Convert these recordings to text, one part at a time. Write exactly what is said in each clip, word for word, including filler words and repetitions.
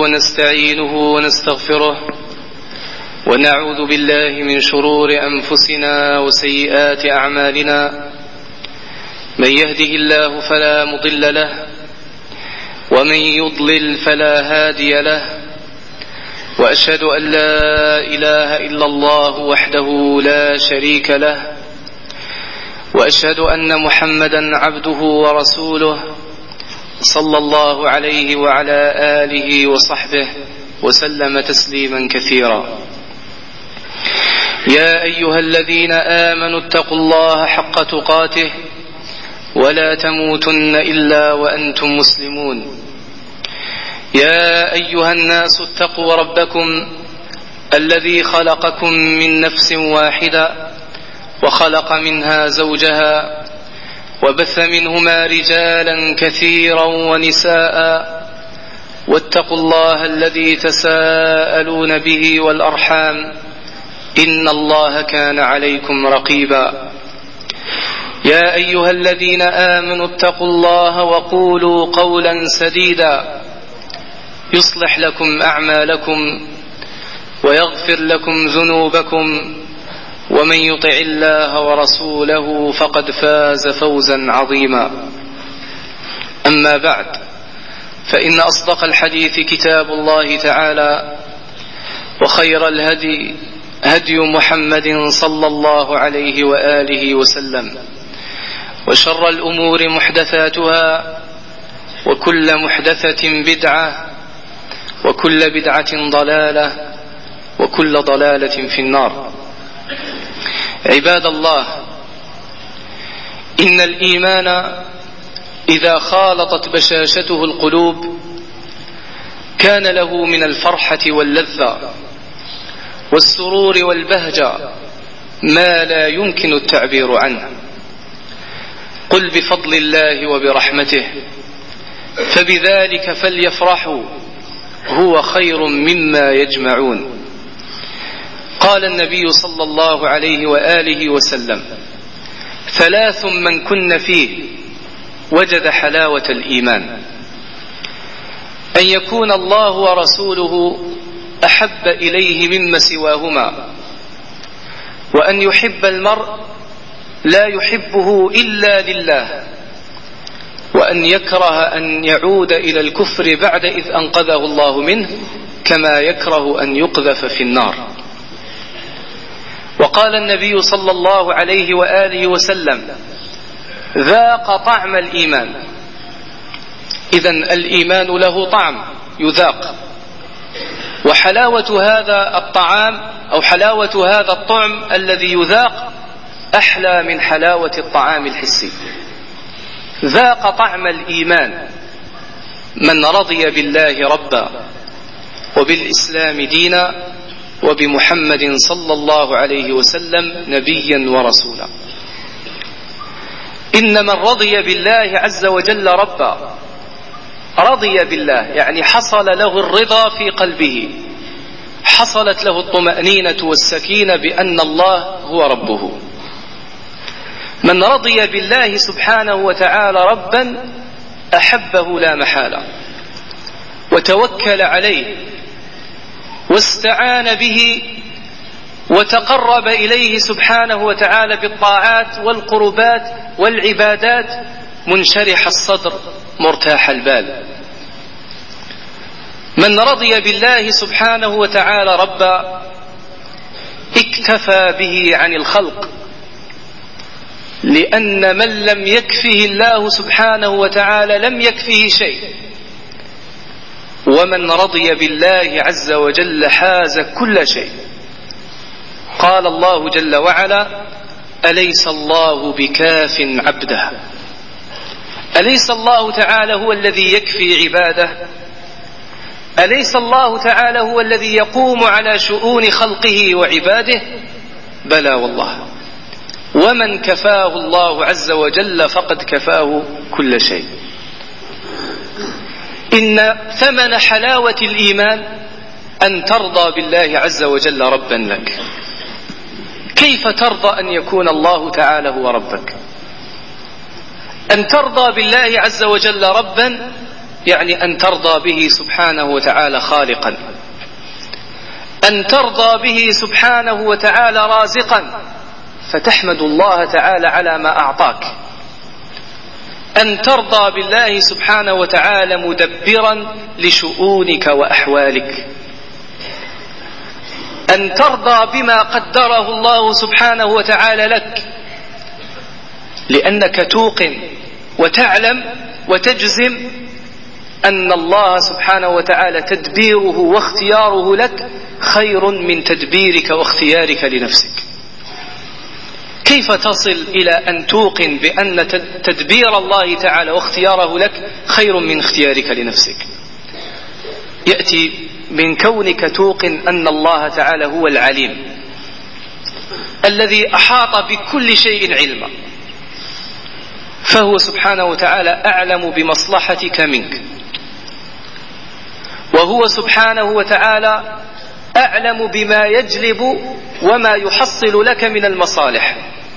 ونستعينه ونستغفره ونعوذ بالله من شرور أنفسنا وسيئات أعمالنا. من يهده الله فلا مضل له ومن يضلل فلا هادي له، وأشهد أن لا إله إلا الله وحده لا شريك له، وأشهد أن محمدا عبده ورسوله صلى الله عليه وعلى آله وصحبه وسلم تسليما كثيرا. يا أيها الذين آمنوا اتقوا الله حق تقاته ولا تموتن إلا وأنتم مسلمون. يا أيها الناس اتقوا ربكم الذي خلقكم من نفس واحدة وخلق منها زوجها وبث منهما رجالا كثيرا ونساء، واتقوا الله الذي تساءلون به والأرحام إن الله كان عليكم رقيبا. يا أيها الذين آمنوا اتقوا الله وقولوا قولا سديدا يصلح لكم أعمالكم ويغفر لكم ذنوبكم، ومن يطع الله ورسوله فقد فاز فوزا عظيما. أما بعد، فإن أصدق الحديث كتاب الله تعالى، وخير الهدي هدي محمد صلى الله عليه وآله وسلم، وشر الأمور محدثاتها، وكل محدثة بدعة، وكل بدعة ضلالة، وكل ضلالة في النار. عباد الله، إن الإيمان إذا خالطت بشاشته القلوب كان له من الفرحة واللذة والسرور والبهجة ما لا يمكن التعبير عنه. قل بفضل الله وبرحمته فبذلك فليفرحوا هو خير مما يجمعون. قال النبي صلى الله عليه وآله وسلم: ثلاث من كن فيه وجد حلاوة الإيمان: أن يكون الله ورسوله أحب إليه مما سواهما، وأن يحب المرء لا يحبه إلا لله، وأن يكره أن يعود إلى الكفر بعد إذ أنقذه الله منه، كما يكره أن يقذف في النار. وقال النبي صلى الله عليه وآله وسلم: ذاق طعم الإيمان. إذن الإيمان له طعم يذاق، وحلاوة هذا الطعام أو حلاوة هذا الطعم الذي يذاق أحلى من حلاوة الطعام الحسي. ذاق طعم الإيمان من رضي بالله ربا، وبالإسلام دينا، وبمحمد صلى الله عليه وسلم نبيا ورسولا. إن من رضي بالله عز وجل ربا، رضي بالله يعني حصل له الرضا في قلبه، حصلت له الطمأنينة والسكينة بأن الله هو ربه. من رضي بالله سبحانه وتعالى ربا أحبه لا محالة، وتوكل عليه واستعان به، وتقرب إليه سبحانه وتعالى بالطاعات والقربات والعبادات منشرح الصدر مرتاح البال. من رضي بالله سبحانه وتعالى ربا اكتفى به عن الخلق، لأن من لم يكفه الله سبحانه وتعالى لم يكفه شيء. ومن رضي بالله عز وجل حاز كل شيء. قال الله جل وعلا: أليس الله بكاف عبده؟ أليس الله تعالى هو الذي يكفي عباده؟ أليس الله تعالى هو الذي يقوم على شؤون خلقه وعباده؟ بلى والله. ومن كفاه الله عز وجل فقد كفاه كل شيء. إن ثمن حلاوة الإيمان أن ترضى بالله عز وجل ربا لك. كيف ترضى أن يكون الله تعالى هو ربك؟ أن ترضى بالله عز وجل ربا يعني أن ترضى به سبحانه وتعالى خالقا، أن ترضى به سبحانه وتعالى رازقا فتحمد الله تعالى على ما أعطاك، أن ترضى بالله سبحانه وتعالى مدبرا لشؤونك وأحوالك، أن ترضى بما قدره الله سبحانه وتعالى لك، لأنك توقن وتعلم وتجزم أن الله سبحانه وتعالى تدبيره واختياره لك خير من تدبيرك واختيارك لنفسك. كيف تصل إلى أن توقن بأن تدبير الله تعالى واختياره لك خير من اختيارك لنفسك؟ يأتي من كونك توقن أن الله تعالى هو العليم الذي أحاط بكل شيء علما، فهو سبحانه وتعالى أعلم بمصلحتك منك، وهو سبحانه وتعالى أعلم بما يجلب وما يحصل لك من المصالح.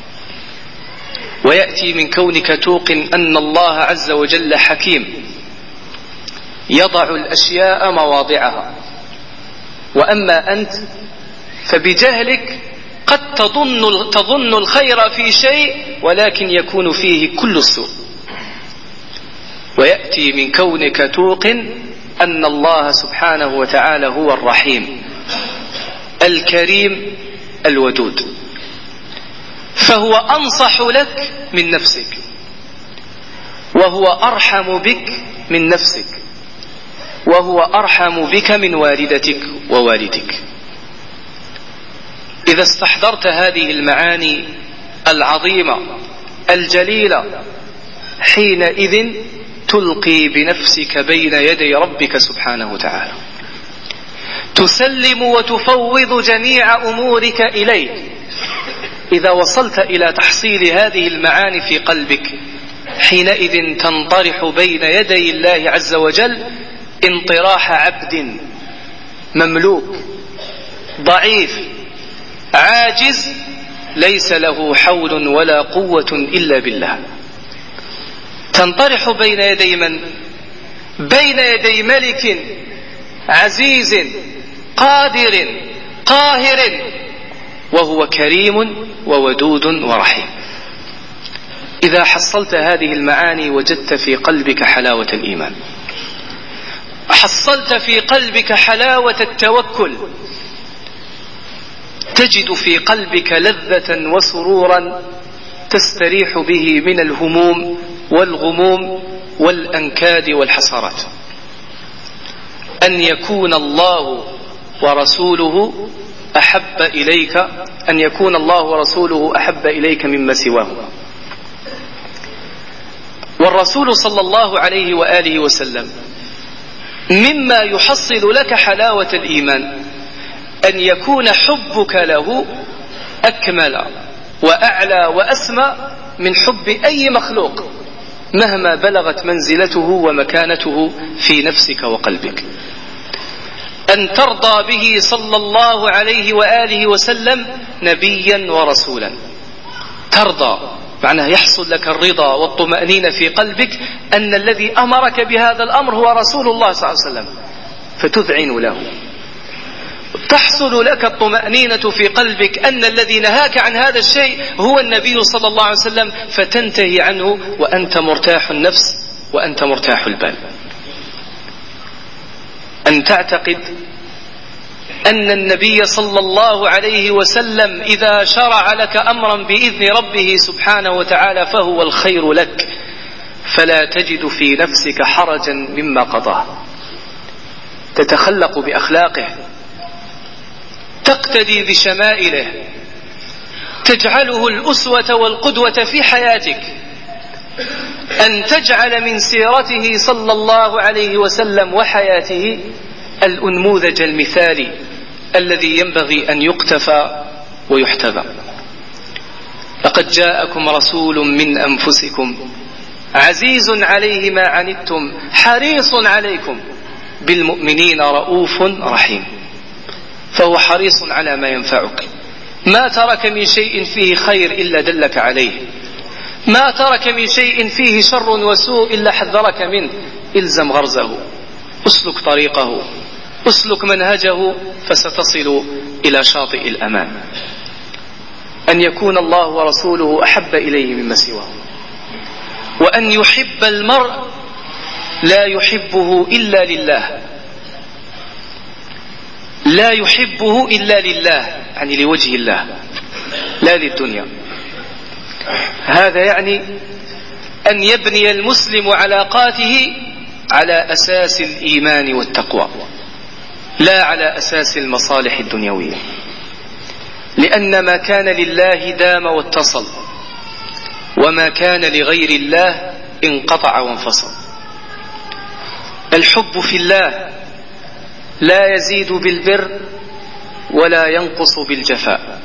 ويأتي من كونك توقن أن الله عز وجل حكيم يضع الأشياء مواضعها، وأما أنت فبجهلك قد تظن, تظن الخير في شيء ولكن يكون فيه كل السوء. ويأتي من كونك توقن أن الله سبحانه وتعالى هو الرحيم الكريم الودود، فهو أنصح لك من نفسك، وهو أرحم بك من نفسك، وهو أرحم بك من والدتك ووالدك. إذا استحضرت هذه المعاني العظيمة الجليلة حينئذ تلقي بنفسك بين يدي ربك سبحانه وتعالى، تسلم وتفوض جميع أمورك إليه. إذا وصلت إلى تحصيل هذه المعاني في قلبك حينئذ تنطرح بين يدي الله عز وجل انطراح عبد مملوك ضعيف عاجز ليس له حول ولا قوة إلا بالله. تنطرح بين يدي من؟ بين يدي ملك عزيز قادر قاهر، وهو كريم وودود ورحيم. إذا حصلت هذه المعاني وجدت في قلبك حلاوة الإيمان، حصلت في قلبك حلاوة التوكل، تجد في قلبك لذة وسرورا تستريح به من الهموم والغموم والأنكاد والحسرات. أن يكون الله ورسوله أحب إليك، أن يكون الله ورسوله أحب إليك مما سواه. والرسول صلى الله عليه وآله وسلم مما يحصل لك حلاوة الإيمان أن يكون حبك له أكمل وأعلى وأسمى من حب أي مخلوق مهما بلغت منزلته ومكانته في نفسك وقلبك. أن ترضى به صلى الله عليه وآله وسلم نبيا ورسولا، ترضى معناه يحصل لك الرضا والطمأنينة في قلبك أن الذي أمرك بهذا الأمر هو رسول الله صلى الله عليه وسلم، فتذعن له. تحصل لك الطمأنينة في قلبك أن الذي نهاك عن هذا الشيء هو النبي صلى الله عليه وسلم، فتنتهي عنه وأنت مرتاح النفس وأنت مرتاح البال. أن تعتقد أن النبي صلى الله عليه وسلم إذا شرع لك أمرا بإذن ربه سبحانه وتعالى فهو الخير لك، فلا تجد في نفسك حرجا مما قضاه، تتخلق بأخلاقه، تقتدي بشمائله، تجعله الأسوة والقدوة في حياتك. أن تجعل من سيرته صلى الله عليه وسلم وحياته الأنموذج المثالي الذي ينبغي أن يقتفى ويحتذى. لقد جاءكم رسول من أنفسكم عزيز عليه ما عنتم حريص عليكم بالمؤمنين رؤوف رحيم. فهو حريص على ما ينفعك، ما ترك من شيء فيه خير إلا دلك عليه، ما ترك من شيء فيه شر وسوء إلا حذرك منه. الزم غرزه، اسلك طريقه، اسلك منهجه، فستصل إلى شاطئ الأمان. أن يكون الله ورسوله أحب إليه مما سواه، وأن يحب المرء لا يحبه إلا لله، لا يحبه إلا لله، يعني لوجه الله لا للدنيا. هذا يعني أن يبني المسلم علاقاته على أساس الإيمان والتقوى، لا على أساس المصالح الدنيوية، لأن ما كان لله دام واتصل، وما كان لغير الله انقطع وانفصل. الحب في الله لا يزيد بالبر ولا ينقص بالجفاء.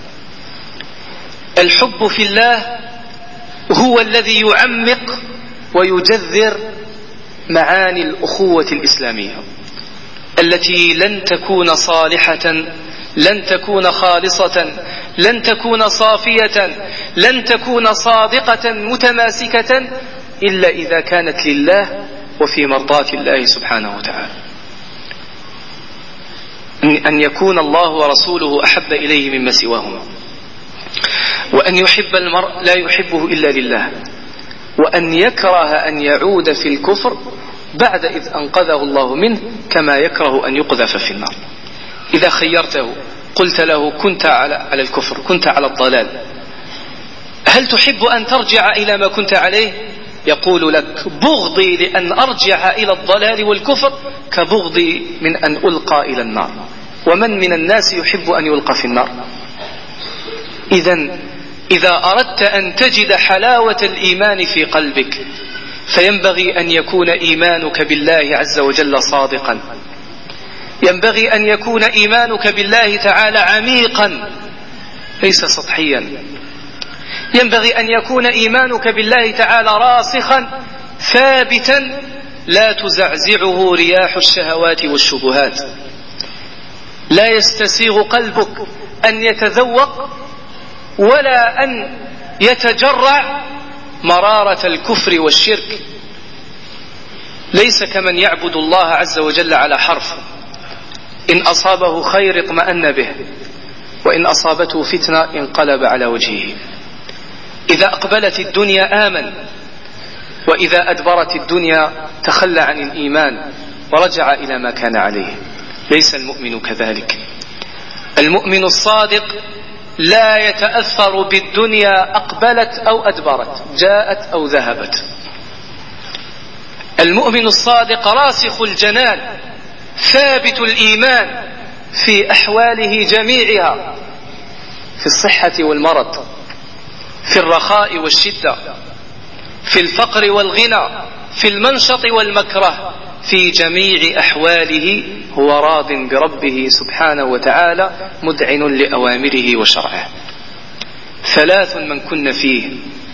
الحب في الله هو الذي يعمق ويجذر معاني الأخوة الإسلامية التي لن تكون صالحة، لن تكون خالصة، لن تكون صافية، لن تكون صادقة متماسكة إلا إذا كانت لله وفي مرضاة الله سبحانه وتعالى. أن يكون الله ورسوله أحب إليه مما سواهما، وأن يحب المرء لا يحبه إلا لله، وأن يكره أن يعود في الكفر بعد إذ أنقذه الله منه، كما يكره أن يقذف في النار. إذا خيرته قلت له كنت على الكفر، كنت على الضلال، هل تحب أن ترجع إلى ما كنت عليه؟ يقول لك بغضي لأن أرجع إلى الضلال والكفر كبغضي من أن ألقى إلى النار. ومن من الناس يحب أن يلقى في النار؟ إذن إذا أردت أن تجد حلاوة الإيمان في قلبك فينبغي أن يكون إيمانك بالله عز وجل صادقا، ينبغي أن يكون إيمانك بالله تعالى عميقا ليس سطحيا، ينبغي أن يكون إيمانك بالله تعالى راسخا ثابتا لا تزعزعه رياح الشهوات والشبهات، لا يستسيغ قلبك أن يتذوق ولا أن يتجرع مرارة الكفر والشرك. ليس كمن يعبد الله عز وجل على حرف، إن أصابه خير اطمأن به، وإن أصابته فتنة انقلب على وجهه. إذا أقبلت الدنيا آمن، وإذا أدبرت الدنيا تخلى عن الإيمان ورجع إلى ما كان عليه. ليس المؤمن كذلك. المؤمن الصادق لا يتأثر بالدنيا أقبلت أو أدبرت، جاءت أو ذهبت. المؤمن الصادق راسخ الجنان ثابت الإيمان في أحواله جميعها، في الصحة والمرض، في الرخاء والشدة، في الفقر والغنى، في المنشط والمكره، في جميع أحواله هو راض بربه سبحانه وتعالى مذعن لأوامره وشرعه. ثلاث من كن فيه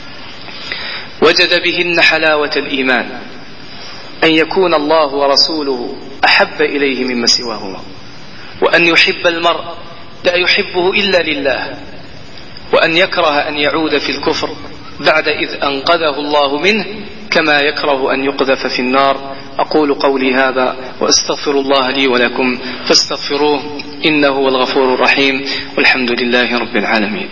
وجد بهن حلاوة الإيمان: أن يكون الله ورسوله أحب إليه مما سواهما، وأن يحب المرء لا يحبه إلا لله، وأن يكره أن يعود في الكفر بعد إذ أنقذه الله منه، كما يكره أن يقذف في النار. أقول قولي هذا وأستغفر الله لي ولكم فاستغفروه إنه هو الغفور الرحيم، والحمد لله رب العالمين.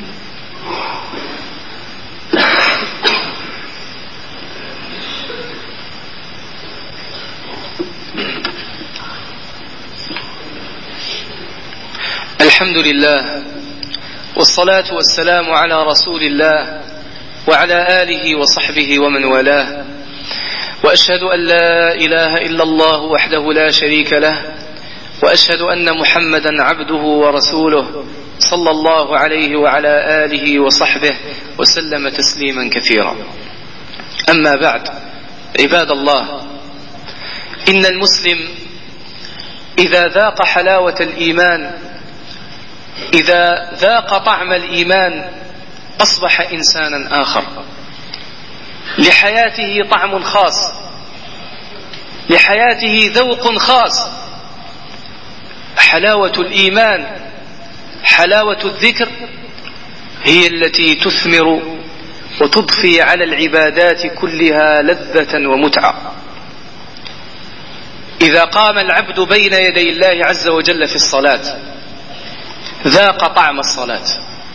الحمد لله والصلاة والسلام على رسول الله وعلى آله وصحبه ومن والاه، وأشهد أن لا إله إلا الله وحده لا شريك له، وأشهد أن محمدا عبده ورسوله صلى الله عليه وعلى آله وصحبه وسلم تسليما كثيرا. أما بعد، عباد الله، إن المسلم إذا ذاق حلاوة الإيمان، إذا ذاق طعم الإيمان، أصبح إنسانا آخر، لحياته طعم خاص، لحياته ذوق خاص. حلاوة الإيمان، حلاوة الذكر هي التي تثمر وتضفي على العبادات كلها لذة ومتعة. إذا قام العبد بين يدي الله عز وجل في الصلاة ذاق طعم الصلاة،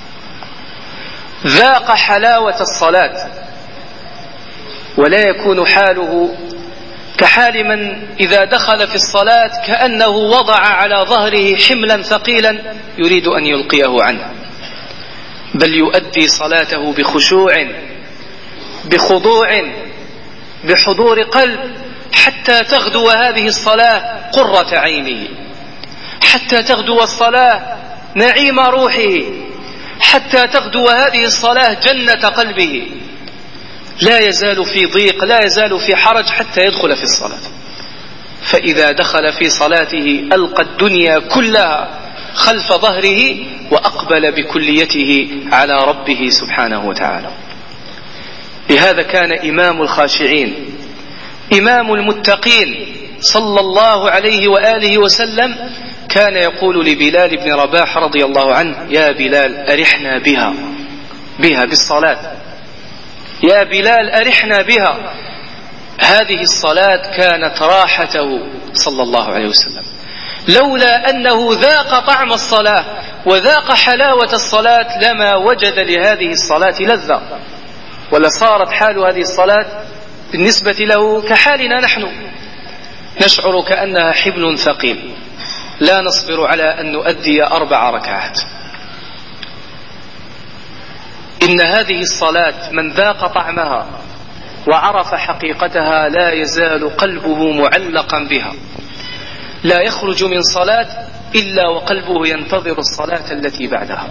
ذاق حلاوة الصلاة، ولا يكون حاله كحال من إذا دخل في الصلاة كأنه وضع على ظهره حملا ثقيلا يريد أن يلقيه عنه، بل يؤدي صلاته بخشوع بخضوع بحضور قلب، حتى تغدو هذه الصلاة قرة عينه، حتى تغدو الصلاة نعيم روحه، حتى تغدو هذه الصلاة جنة قلبه، لا يزال في ضيق، لا يزال في حرج حتى يدخل في الصلاة. فإذا دخل في صلاته ألقى الدنيا كلها خلف ظهره وأقبل بكليته على ربه سبحانه وتعالى. لهذا كان إمام الخاشعين إمام المتقين صلى الله عليه وآله وسلم كان يقول لبلال بن رباح رضي الله عنه: يا بلال أرحنا بها بها بالصلاة، يا بلال أرحنا بها. هذه الصلاة كانت راحته صلى الله عليه وسلم، لولا أنه ذاق طعم الصلاة وذاق حلاوة الصلاة لما وجد لهذه الصلاة لذة، ولصارت حال هذه الصلاة بالنسبة له كحالنا نحن، نشعر كأنها حبل ثقيل لا نصبر على أن نؤدي أربع ركعات. إن هذه الصلاة من ذاق طعمها وعرف حقيقتها لا يزال قلبه معلقا بها، لا يخرج من صلاة إلا وقلبه ينتظر الصلاة التي بعدها.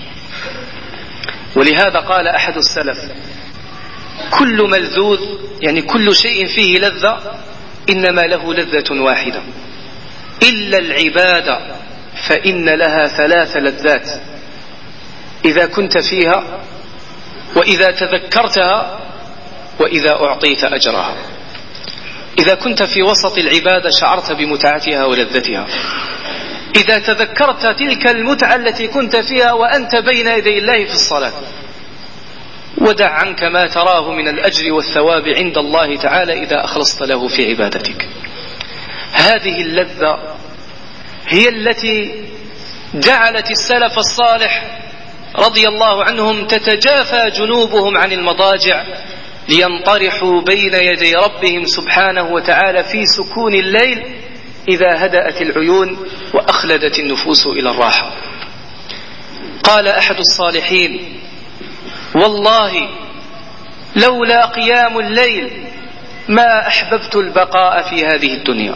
ولهذا قال أحد السلف: كل ملذوذ، يعني كل شيء فيه لذة، إنما له لذة واحدة، إلا العبادة فإن لها ثلاث لذات، إذا كنت فيها وإذا تذكرتها وإذا أعطيت أجرها. إذا كنت في وسط العبادة شعرت بمتعتها ولذتها، إذا تذكرت تلك المتعة التي كنت فيها وأنت بين يدي الله في الصلاة، ودع عنك ما تراه من الأجر والثواب عند الله تعالى إذا أخلصت له في عبادتك. هذه اللذة هي التي جعلت السلف الصالح رضي الله عنهم تتجافى جنوبهم عن المضاجع لينطرحوا بين يدي ربهم سبحانه وتعالى في سكون الليل إذا هدأت العيون وأخلدت النفوس إلى الراحة. قال أحد الصالحين: والله لولا قيام الليل ما أحببت البقاء في هذه الدنيا،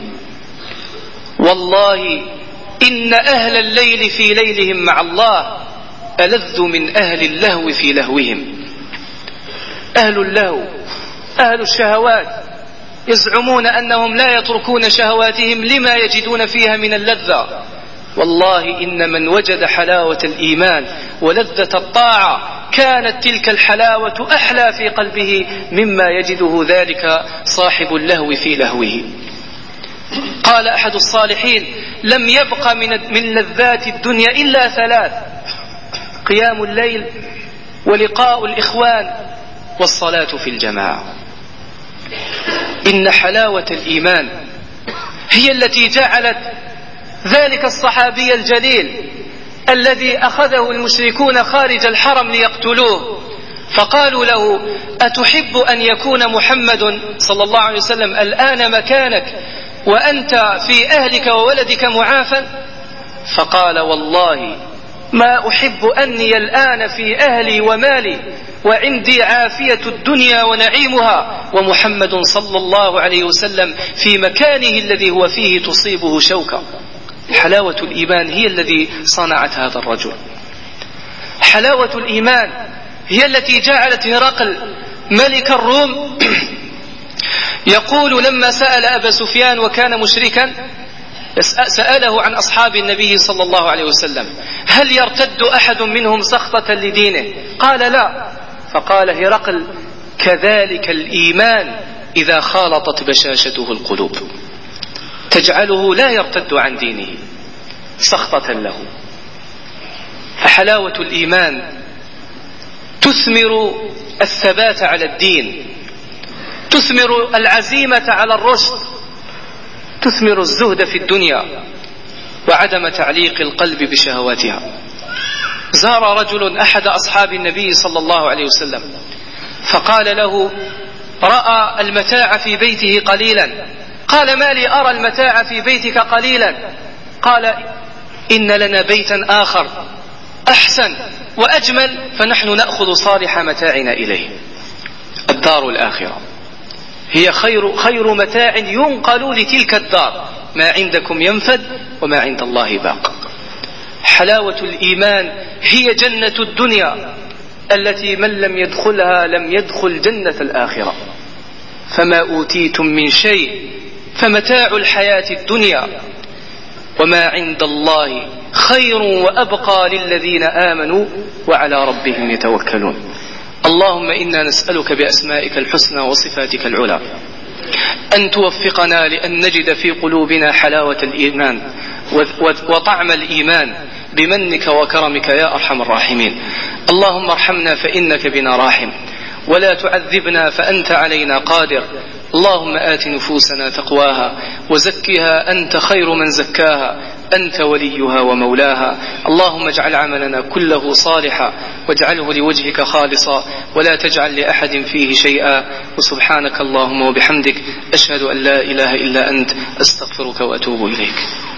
والله إن أهل الليل في ليلهم مع الله ألذ من أهل اللهو في لهوهم. أهل اللهو، أهل الشهوات، يزعمون أنهم لا يتركون شهواتهم لما يجدون فيها من اللذة. والله إن من وجد حلاوة الإيمان ولذة الطاعة كانت تلك الحلاوة أحلى في قلبه مما يجده ذلك صاحب اللهو في لهوه. قال أحد الصالحين: لم يبق من من لذات الدنيا إلا ثلاث: قيام الليل، ولقاء الإخوان، والصلاة في الجماعة. إن حلاوة الإيمان هي التي جعلت ذلك الصحابي الجليل الذي أخذه المشركون خارج الحرم ليقتلوه، فقالوا له: أتحب أن يكون محمد صلى الله عليه وسلم الآن مكانك وأنت في أهلك وولدك معافى؟ فقال: والله ما أحب أني الآن في أهلي ومالي وعندي عافية الدنيا ونعيمها، ومحمد صلى الله عليه وسلم في مكانه الذي هو فيه تصيبه شوكة. حلاوة الإيمان هي الذي صنعت هذا الرجل. حلاوة الإيمان هي التي جعلت هرقل ملك الروم يقول لما سأل أبا سفيان وكان مشركا، سأله عن أصحاب النبي صلى الله عليه وسلم: هل يرتد أحد منهم سخطة لدينه؟ قال: لا. فقال هرقل: كذلك الإيمان إذا خالطت بشاشته القلوب، تجعله لا يرتد عن دينه سخطة له. فحلاوة الإيمان تثمر الثبات على الدين، تثمر العزيمة على الرشد، تثمر الزهد في الدنيا وعدم تعليق القلب بشهواتها. زار رجل أحد أصحاب النبي صلى الله عليه وسلم فقال له: رأى المتاع في بيته قليلا. قال: ما لي أرى المتاع في بيتك قليلا؟ قال: إن لنا بيتا آخر أحسن وأجمل فنحن نأخذ صالح متاعنا إليه. الدار الآخرة هي خير, خير متاع ينقل لتلك الدار. ما عندكم ينفد وما عند الله باق. حلاوة الإيمان هي جنة الدنيا التي من لم يدخلها لم يدخل جنة الآخرة. فما أوتيتم من شيء فمتاع الحياة الدنيا وما عند الله خير وأبقى للذين آمنوا وعلى ربهم يتوكلون. اللهم إنا نسألك بأسمائك الحسنى وصفاتك العلى أن توفقنا لأن نجد في قلوبنا حلاوة الإيمان وطعم الإيمان بمنك وكرمك يا أرحم الراحمين. اللهم ارحمنا فإنك بنا راحم ولا تعذبنا فأنت علينا قادر. اللهم آت نفوسنا تقواها وزكها أنت خير من زكاها أنت وليها ومولاها. اللهم اجعل عملنا كله صالحا واجعله لوجهك خالصا ولا تجعل لأحد فيه شيئا. وسبحانك اللهم وبحمدك أشهد أن لا إله إلا أنت أستغفرك وأتوب إليك.